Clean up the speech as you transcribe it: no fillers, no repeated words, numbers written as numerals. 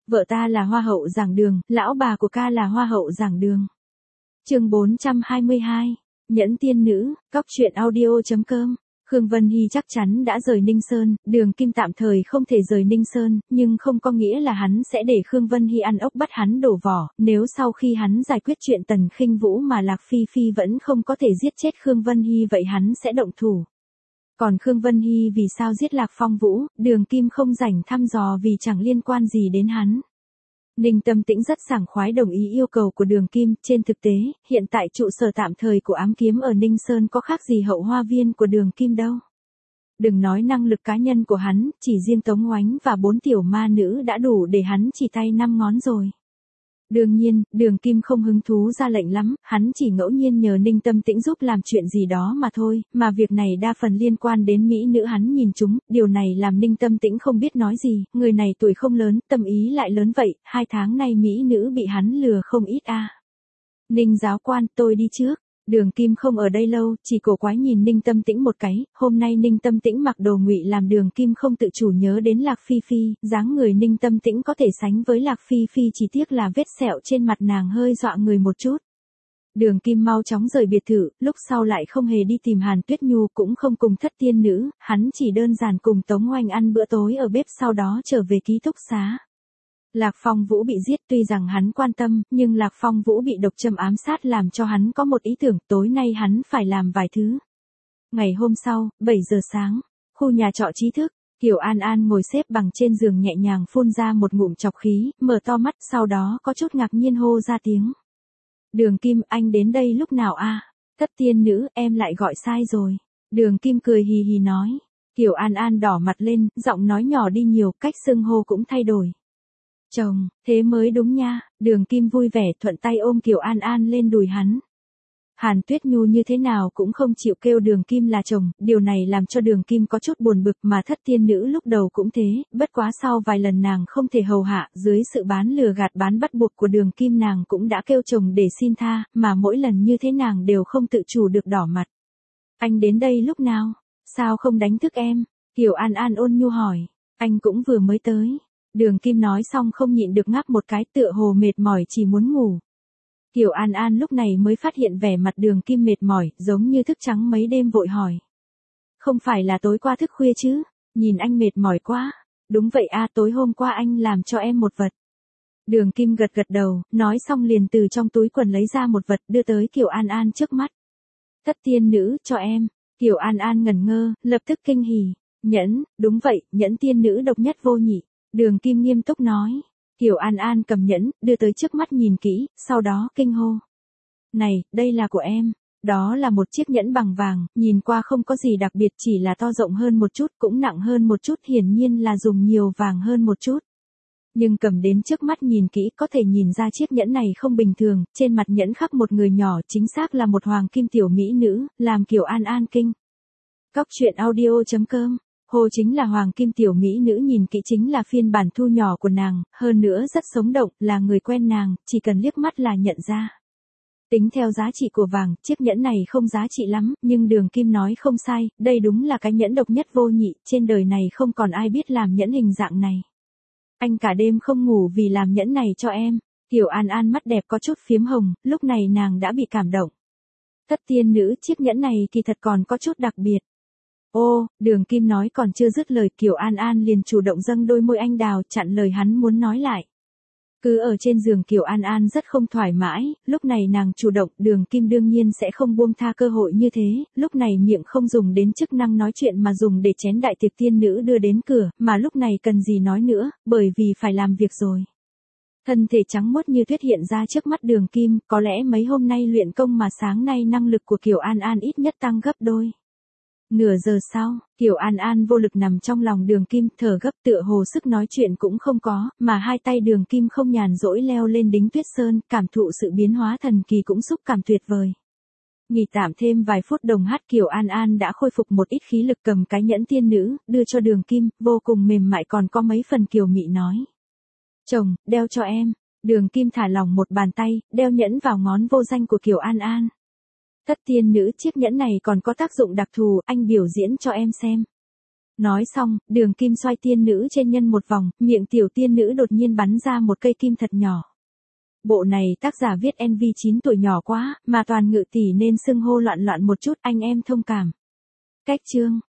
Vợ ta là hoa hậu giảng đường, lão bà của ca là hoa hậu giảng đường. Chương 422, Nhẫn tiên nữ, Cóc truyện audio.com. Khương Vân Hy chắc chắn đã rời Ninh Sơn, Đường Kim tạm thời không thể rời Ninh Sơn, nhưng không có nghĩa là hắn sẽ để Khương Vân Hy ăn ốc bắt hắn đổ vỏ, nếu sau khi hắn giải quyết chuyện Tần Khinh Vũ mà Lạc Phi Phi vẫn không có thể giết chết Khương Vân Hy vậy hắn sẽ động thủ. Còn Khương Vân Hy vì sao giết Lạc Phong Vũ, Đường Kim không rảnh thăm dò vì chẳng liên quan gì đến hắn. Ninh Tâm Tĩnh rất sảng khoái đồng ý yêu cầu của Đường Kim, trên thực tế, hiện tại trụ sở tạm thời của ám kiếm ở Ninh Sơn có khác gì hậu hoa viên của Đường Kim đâu. Đừng nói năng lực cá nhân của hắn, chỉ riêng Tống Oánh và 4 tiểu ma nữ đã đủ để hắn chỉ tay 5 ngón rồi. Đương nhiên, Đường Kim không hứng thú ra lệnh lắm, hắn chỉ ngẫu nhiên nhờ Ninh Tâm Tĩnh giúp làm chuyện gì đó mà thôi, mà việc này đa phần liên quan đến mỹ nữ hắn nhìn chúng, điều này làm Ninh Tâm Tĩnh không biết nói gì, người này tuổi không lớn, tâm ý lại lớn vậy, 2 tháng nay mỹ nữ bị hắn lừa không ít a. Ninh giáo quan, tôi đi trước. Đường Kim không ở đây lâu, chỉ cổ quái nhìn Ninh Tâm Tĩnh một cái, hôm nay Ninh Tâm Tĩnh mặc đồ ngụy làm Đường Kim không tự chủ nhớ đến Lạc Phi Phi, dáng người Ninh Tâm Tĩnh có thể sánh với Lạc Phi Phi chỉ tiếc là vết sẹo trên mặt nàng hơi dọa người một chút. Đường Kim mau chóng rời biệt thự, lúc sau lại không hề đi tìm Hàn Tuyết Nhu cũng không cùng thất tiên nữ, hắn chỉ đơn giản cùng Tống Oanh ăn bữa tối ở bếp sau đó trở về ký túc xá. Lạc Phong Vũ bị giết tuy rằng hắn quan tâm, nhưng Lạc Phong Vũ bị độc châm ám sát làm cho hắn có một ý tưởng tối nay hắn phải làm vài thứ. Ngày hôm sau, 7 giờ sáng, khu nhà trọ trí thức, Kiều An An ngồi xếp bằng trên giường nhẹ nhàng phun ra một ngụm trọc khí, mở to mắt sau đó có chút ngạc nhiên hô ra tiếng. Đường Kim, anh đến đây lúc nào a? Thất tiên nữ, em lại gọi sai rồi. Đường Kim cười hì hì nói. Kiều An An đỏ mặt lên, giọng nói nhỏ đi nhiều, cách xưng hô cũng thay đổi. Chồng, thế mới đúng nha, Đường Kim vui vẻ thuận tay ôm Kiều An An lên đùi hắn. Hàn Tuyết Nhu như thế nào cũng không chịu kêu Đường Kim là chồng, điều này làm cho Đường Kim có chút buồn bực mà thất tiên nữ lúc đầu cũng thế, bất quá sau vài lần nàng không thể hầu hạ, dưới sự bán lừa gạt bán bắt buộc của Đường Kim nàng cũng đã kêu chồng để xin tha, mà mỗi lần như thế nàng đều không tự chủ được đỏ mặt. Anh đến đây lúc nào? Sao không đánh thức em? Kiều An An ôn nhu hỏi, anh cũng vừa mới tới. Đường Kim nói xong không nhịn được ngáp một cái tựa hồ mệt mỏi chỉ muốn ngủ. Kiều An An lúc này mới phát hiện vẻ mặt Đường Kim mệt mỏi, giống như thức trắng mấy đêm vội hỏi. Không phải là tối qua thức khuya chứ, nhìn anh mệt mỏi quá. Đúng vậy a, tối hôm qua anh làm cho em một vật. Đường Kim gật gật đầu, nói xong liền từ trong túi quần lấy ra một vật đưa tới Kiều An An trước mắt. Thất tiên nữ, cho em. Kiều An An ngẩn ngơ, lập tức kinh hỉ. Nhẫn, đúng vậy, nhẫn tiên nữ độc nhất vô nhị. Đường Kim nghiêm túc nói. Kiều An An cầm nhẫn, đưa tới trước mắt nhìn kỹ, sau đó kinh hô. Này, đây là của em. Đó là một chiếc nhẫn bằng vàng, nhìn qua không có gì đặc biệt chỉ là to rộng hơn một chút, cũng nặng hơn một chút, hiển nhiên là dùng nhiều vàng hơn một chút. Nhưng cầm đến trước mắt nhìn kỹ có thể nhìn ra chiếc nhẫn này không bình thường, trên mặt nhẫn khắc một người nhỏ chính xác là một hoàng kim tiểu mỹ nữ, làm Kiều An An kinh. Cóc truyện audio.com. Hồ chính là hoàng kim tiểu mỹ nữ nhìn kỹ chính là phiên bản thu nhỏ của nàng, hơn nữa rất sống động, là người quen nàng, chỉ cần liếc mắt là nhận ra. Tính theo giá trị của vàng, chiếc nhẫn này không giá trị lắm, nhưng Đường Kim nói không sai, đây đúng là cái nhẫn độc nhất vô nhị, trên đời này không còn ai biết làm nhẫn hình dạng này. Anh cả đêm không ngủ vì làm nhẫn này cho em. Kiều An An mắt đẹp có chút phiếm hồng, lúc này nàng đã bị cảm động. Thất tiên nữ, chiếc nhẫn này kỳ thật còn có chút đặc biệt. Ô, Đường Kim nói còn chưa dứt lời Kiều An An liền chủ động dâng đôi môi anh đào chặn lời hắn muốn nói lại. Cứ ở trên giường Kiều An An rất không thoải mái, lúc này nàng chủ động, Đường Kim đương nhiên sẽ không buông tha cơ hội như thế, lúc này miệng không dùng đến chức năng nói chuyện mà dùng để chén đại tiệc tiên nữ đưa đến cửa, mà lúc này cần gì nói nữa, bởi vì phải làm việc rồi. Thân thể trắng muốt như tuyết hiện ra trước mắt Đường Kim, có lẽ mấy hôm nay luyện công mà sáng nay năng lực của Kiều An An ít nhất tăng gấp đôi. Nửa giờ sau, Kiều An An vô lực nằm trong lòng Đường Kim, thở gấp tựa hồ sức nói chuyện cũng không có, mà hai tay Đường Kim không nhàn rỗi leo lên đính tuyết sơn, cảm thụ sự biến hóa thần kỳ cũng xúc cảm tuyệt vời. Nghỉ tạm thêm vài phút đồng hát Kiều An An đã khôi phục một ít khí lực cầm cái nhẫn tiên nữ, đưa cho Đường Kim, vô cùng mềm mại còn có mấy phần kiều mị nói. Chồng, đeo cho em. Đường Kim thả lỏng một bàn tay, đeo nhẫn vào ngón vô danh của Kiều An An. Thất tiên nữ, chiếc nhẫn này còn có tác dụng đặc thù, anh biểu diễn cho em xem. Nói xong, đường kim xoay tiên nữ trên nhân một vòng, miệng tiểu tiên nữ đột nhiên bắn ra một cây kim thật nhỏ. Bộ này tác giả viết NV 9 tuổi nhỏ quá, mà toàn ngự tỷ nên xưng hô loạn loạn một chút, anh em thông cảm. Cách chương